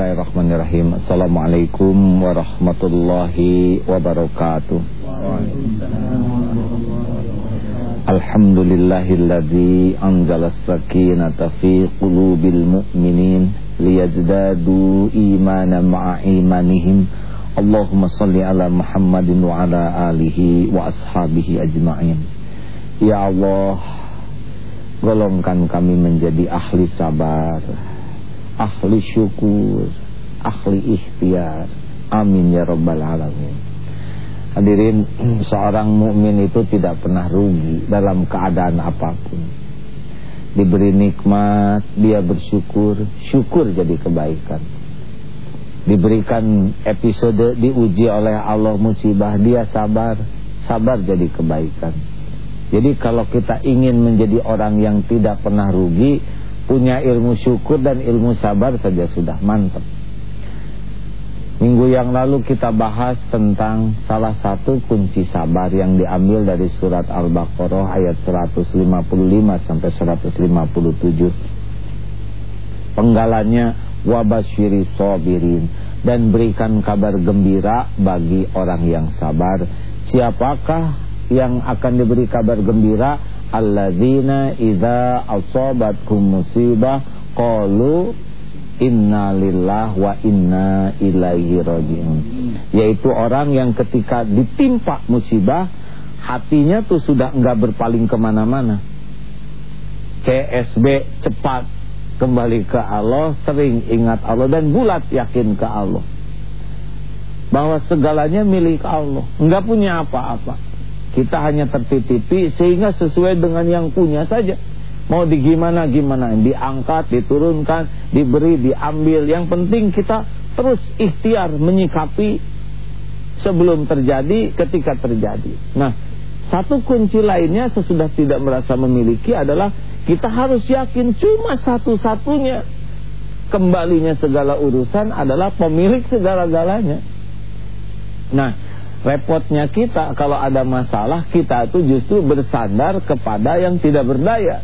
Bismillahirrahmanirrahim. Assalamualaikum warahmatullahi wabarakatuh. Alhamdulillahilladzi anzalas sakinata fi qulubil mu'minin liyazdadu imanan ma'a imanihim. Allahumma shalli ala Muhammadin wa ala alihi wa ashabihi ajma'in. Ya Allah, golongkan kami menjadi ahli sabar, ahli syukur, ahli ikhtiar. Amin ya rabbal alamin. Hadirin, seorang mukmin itu tidak pernah rugi dalam keadaan apapun. Diberi nikmat, dia bersyukur, syukur jadi kebaikan. Diberikan episode diuji oleh Allah musibah, dia sabar, sabar jadi kebaikan. Jadi kalau kita ingin menjadi orang yang tidak pernah rugi, punya ilmu syukur dan ilmu sabar saja sudah mantap. Minggu yang lalu kita bahas tentang salah satu kunci sabar yang diambil dari surat Al-Baqarah ayat 155 sampai 157. Penggalannya wabasyiri sabirin, dan berikan kabar gembira bagi orang yang sabar. Siapakah yang akan diberi kabar gembira? Alladzina idza asabatkum musibah qalu inna lillahi wa inna ilaihi raji'un. Yaitu orang yang ketika ditimpa musibah, hatinya tuh sudah enggak berpaling kemana-mana. CSB, cepat kembali ke Allah, sering ingat Allah dan bulat yakin ke Allah bahwa segalanya milik Allah, enggak punya apa-apa. Kita hanya tertitipi sehingga sesuai dengan yang punya saja. Mau digimana diangkat, diturunkan, diberi, diambil. Yang penting kita terus ikhtiar menyikapi sebelum terjadi, ketika terjadi. Nah, satu kunci lainnya sesudah tidak merasa memiliki adalah kita harus yakin cuma satu-satunya kembalinya segala urusan adalah pemilik segala-galanya. Nah, repotnya kita kalau ada masalah, kita itu justru bersandar kepada yang tidak berdaya.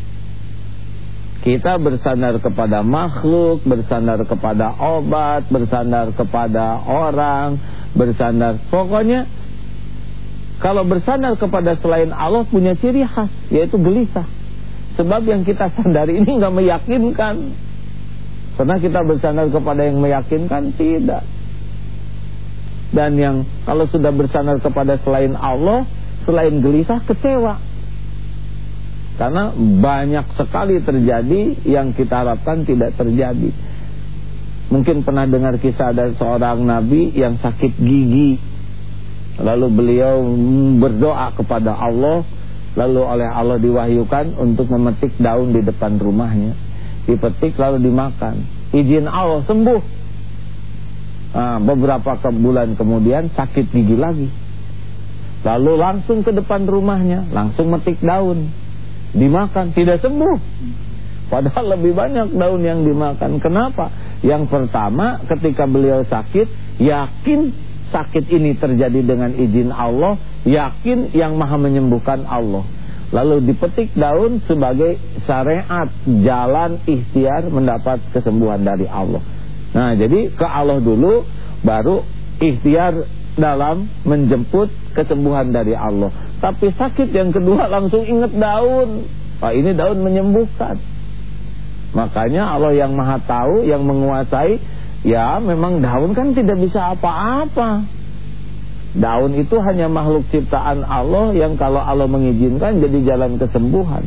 Kita bersandar kepada makhluk, bersandar kepada obat, bersandar kepada orang, bersandar. Pokoknya kalau bersandar kepada selain Allah punya ciri khas, yaitu gelisah. Sebab yang kita sandari ini enggak meyakinkan. Pernah kita bersandar kepada yang meyakinkan? Tidak. Dan yang kalau sudah bersandar kepada selain Allah, selain gelisah, kecewa. Karena banyak sekali terjadi yang kita harapkan tidak terjadi. Mungkin pernah dengar kisah dari seorang nabi yang sakit gigi. Lalu beliau berdoa kepada Allah, lalu oleh Allah diwahyukan untuk memetik daun di depan rumahnya. Dipetik lalu dimakan. Izin Allah sembuh. Nah, beberapa bulan kemudian sakit gigi lagi. Lalu langsung ke depan rumahnya, langsung metik daun. Dimakan, tidak sembuh. Padahal lebih banyak daun yang dimakan. Kenapa? Yang pertama, ketika beliau sakit, yakin sakit ini terjadi dengan izin Allah, yakin yang maha menyembuhkan Allah. Lalu dipetik daun sebagai syariat, jalan ikhtiar mendapat kesembuhan dari Allah. Nah, jadi ke Allah dulu, baru ikhtiar dalam menjemput kesembuhan dari Allah. Tapi sakit yang kedua langsung ingat daun. Wah, ini daun menyembuhkan. Makanya Allah yang maha tahu, yang menguasai. Ya memang daun kan tidak bisa apa-apa. Daun itu hanya makhluk ciptaan Allah yang kalau Allah mengizinkan jadi jalan kesembuhan.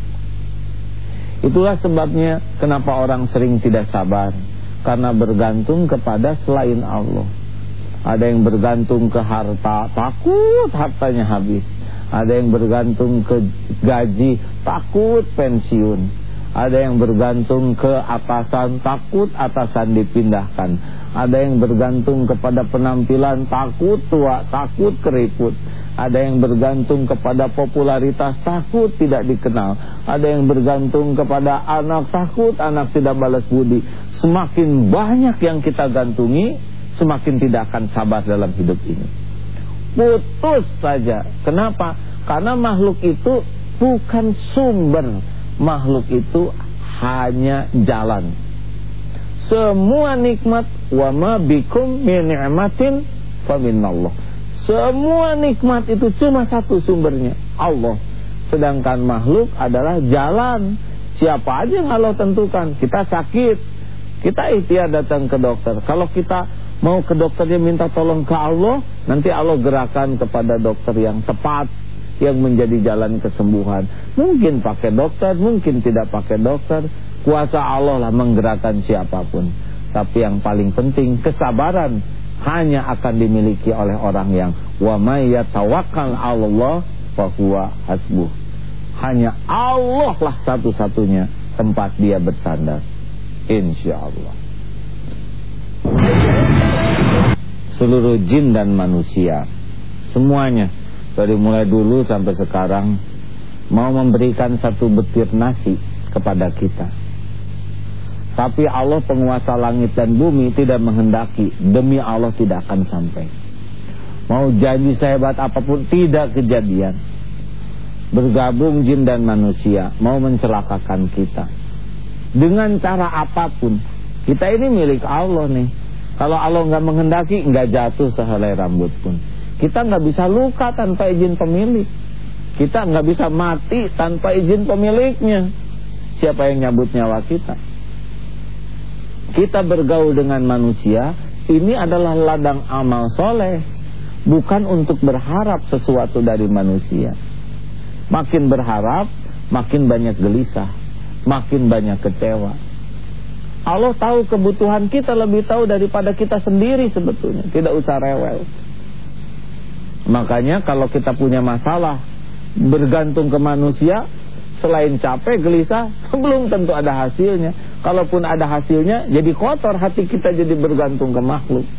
Itulah sebabnya kenapa orang sering tidak sabar, karena bergantung kepada selain Allah. Ada yang bergantung ke harta, takut hartanya habis. Ada yang bergantung ke gaji, takut pensiun. Ada yang bergantung ke atasan, takut atasan dipindahkan. Ada yang bergantung kepada penampilan, takut tua, takut keriput. Ada yang bergantung kepada popularitas, takut tidak dikenal. Ada yang bergantung kepada anak, takut anak tidak balas budi. Semakin banyak yang kita gantungi, semakin tidak akan sabar dalam hidup ini. Putus saja. Kenapa? Karena makhluk itu bukan sumber. Makhluk itu hanya jalan. Semua nikmat, wa ma bikum min ni'matin fa minallah. Semua nikmat itu cuma satu sumbernya, Allah. Sedangkan makhluk adalah jalan. Siapa aja yang Allah tentukan. Kita sakit, kita ikhtiar datang ke dokter. Kalau kita mau ke dokternya minta tolong ke Allah, nanti Allah gerakan kepada dokter yang tepat, yang menjadi jalan kesembuhan. Mungkin pakai dokter, mungkin tidak pakai dokter. Kuasa Allah lah menggerakkan siapapun. Tapi yang paling penting, kesabaran hanya akan dimiliki oleh orang yang wa may yatawakkal 'alallah fa huwa hasbuh. Hanya Allah lah satu-satunya tempat dia bersandar, insyaallah. Seluruh jin dan manusia, semuanya dari mulai dulu sampai sekarang mau memberikan satu butir nasi kepada kita. Tapi Allah penguasa langit dan bumi tidak menghendaki, demi Allah tidak akan sampai. Mau janji sehebat apapun tidak kejadian. Bergabung jin dan manusia mau mencelakakan kita dengan cara apapun. Kita ini milik Allah nih. Kalau Allah nggak menghendaki, nggak jatuh sehelai rambut pun. Kita nggak bisa luka tanpa izin pemilik. Kita nggak bisa mati tanpa izin pemiliknya. Siapa yang nyabut nyawa kita? Kita bergaul dengan manusia, ini adalah ladang amal soleh, bukan untuk berharap sesuatu dari manusia. Makin berharap, makin banyak gelisah, makin banyak kecewa. Allah tahu kebutuhan kita, lebih tahu daripada kita sendiri sebetulnya. Tidak usah rewel. Makanya kalau kita punya masalah bergantung ke manusia, selain capek, gelisah, belum tentu ada hasilnya. Kalaupun ada hasilnya, jadi kotor hati kita, jadi bergantung ke makhluk.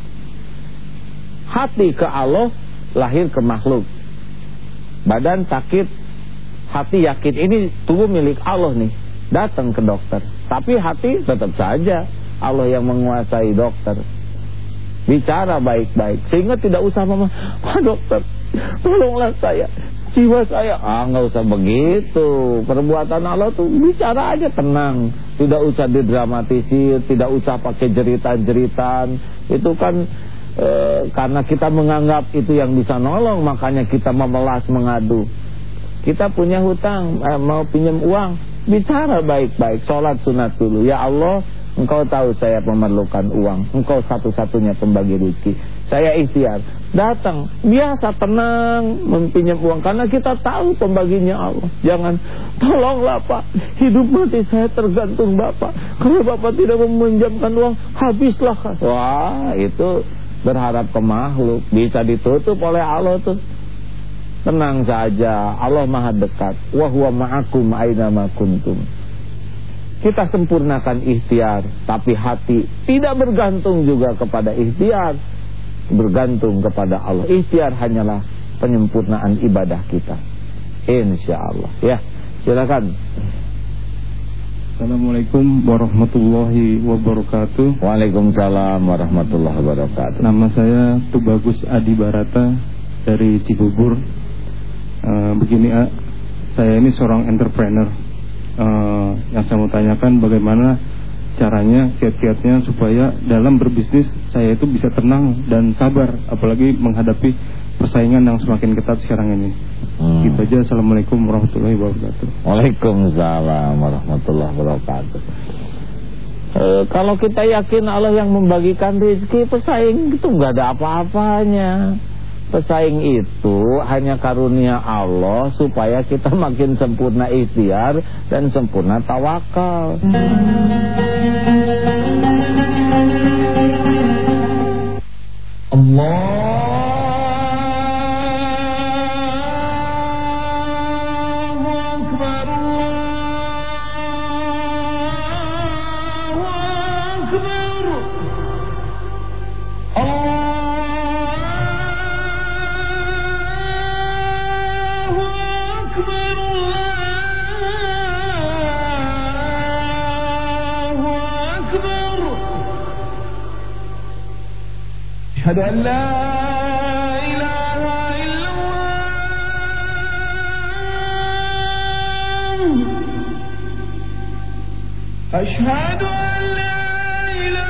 Hati ke Allah, lahir ke makhluk. Badan sakit, hati yakin ini tubuh milik Allah nih, datang ke dokter. Tapi hati tetap saja Allah yang menguasai dokter. Bicara baik-baik, sehingga tidak usah Pak dokter, tolonglah saya, jiwa saya. Nggak usah begitu. Perbuatan Allah tuh bicara aja tenang, tidak usah didramatisir, tidak usah pakai jeritan-jeritan. Itu kan karena kita menganggap itu yang bisa nolong, makanya kita memelas mengadu. Kita punya hutang, mau pinjam uang, bicara baik-baik, sholat sunat dulu. Ya Allah, Engkau tahu saya memerlukan uang, Engkau satu-satunya pembagi rezeki. Saya ikhtiar, datang, biasa tenang mempinjam uang, karena kita tahu pembaginya Allah. Jangan, tolonglah Pak, hidup mati saya tergantung Bapak. Kalau Bapak tidak meminjamkan uang, habislah. Wah, itu berharap ke makhluk, bisa ditutup oleh Allah tuh. Tenang saja, Allah maha dekat. Wa huwa ma'akum aina ma kuntum. Kita sempurnakan ikhtiar, tapi hati tidak bergantung juga kepada ikhtiar, bergantung kepada Allah. Ikhtiar hanyalah penyempurnaan ibadah kita, insyaallah. Ya, silakan. Assalamualaikum warahmatullahi wabarakatuh. Waalaikumsalam warahmatullahi wabarakatuh. Nama saya Tubagus Adi Barata dari Cibubur. Begini, saya ini seorang entrepreneur. Yang saya mau tanyakan, bagaimana caranya, kiat-kiatnya supaya dalam berbisnis saya itu bisa tenang dan sabar, apalagi menghadapi persaingan yang semakin ketat sekarang ini. Gitu aja. Assalamualaikum warahmatullahi wabarakatuh. Waalaikumsalam warahmatullahi wabarakatuh. Kalau kita yakin Allah yang membagikan rezeki, pesaing itu nggak ada apa-apanya. Pesaing itu hanya karunia Allah supaya kita makin sempurna ikhtiar dan sempurna tawakal. أشهد أن لا إله إلا الله أشهد أن لا إله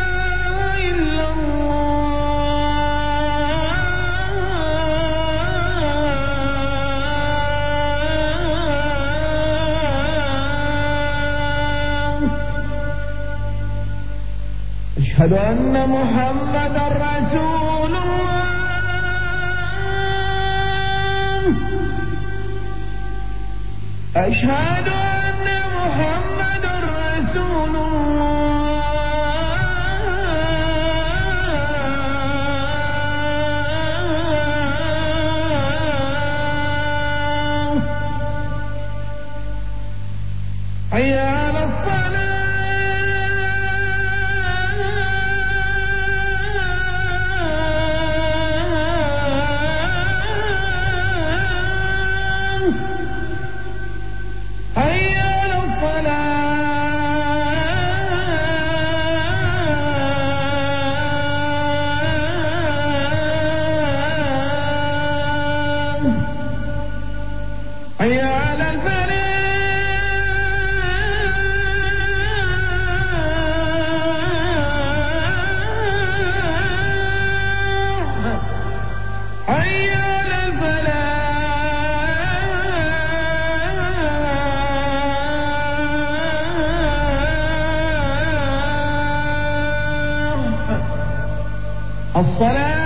أشهد أن محمدا رسول الله أشهد أن محمدا رسول الله حي على الصلاة حي على الفلاح حي على الفلاح الصلاة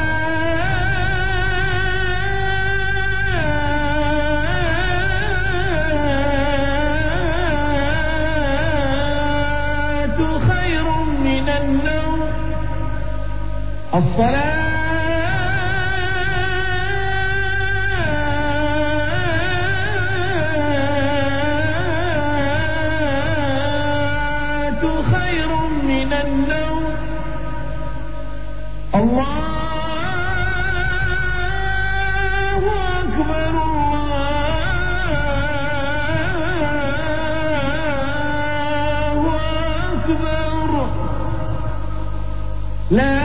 الصلاة خير من النوم الله أكبر الله أكبر لا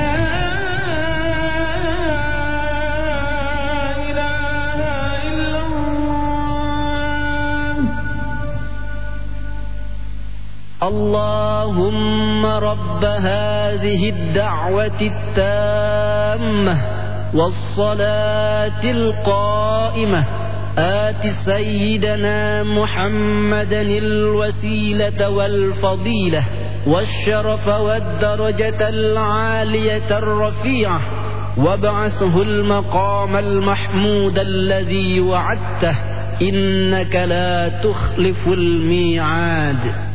اللهم رب هذه الدعوة التامة والصلاة القائمة آت سيدنا محمدا الوسيلة والفضيلة والشرف والدرجة العالية الرفيعة وابعثه المقام المحمود الذي وعدته إنك لا تخلف الميعاد.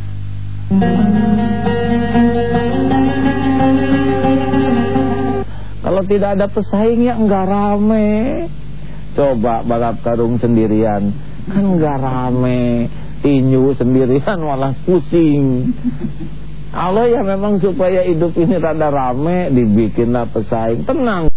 Kalau tidak ada pesaingnya enggak rame. Coba balap karung sendirian kan enggak rame. Tinju sendirian malah pusing. Allah ya memang supaya hidup ini rada rame, dibikinlah pesaing. Tenang.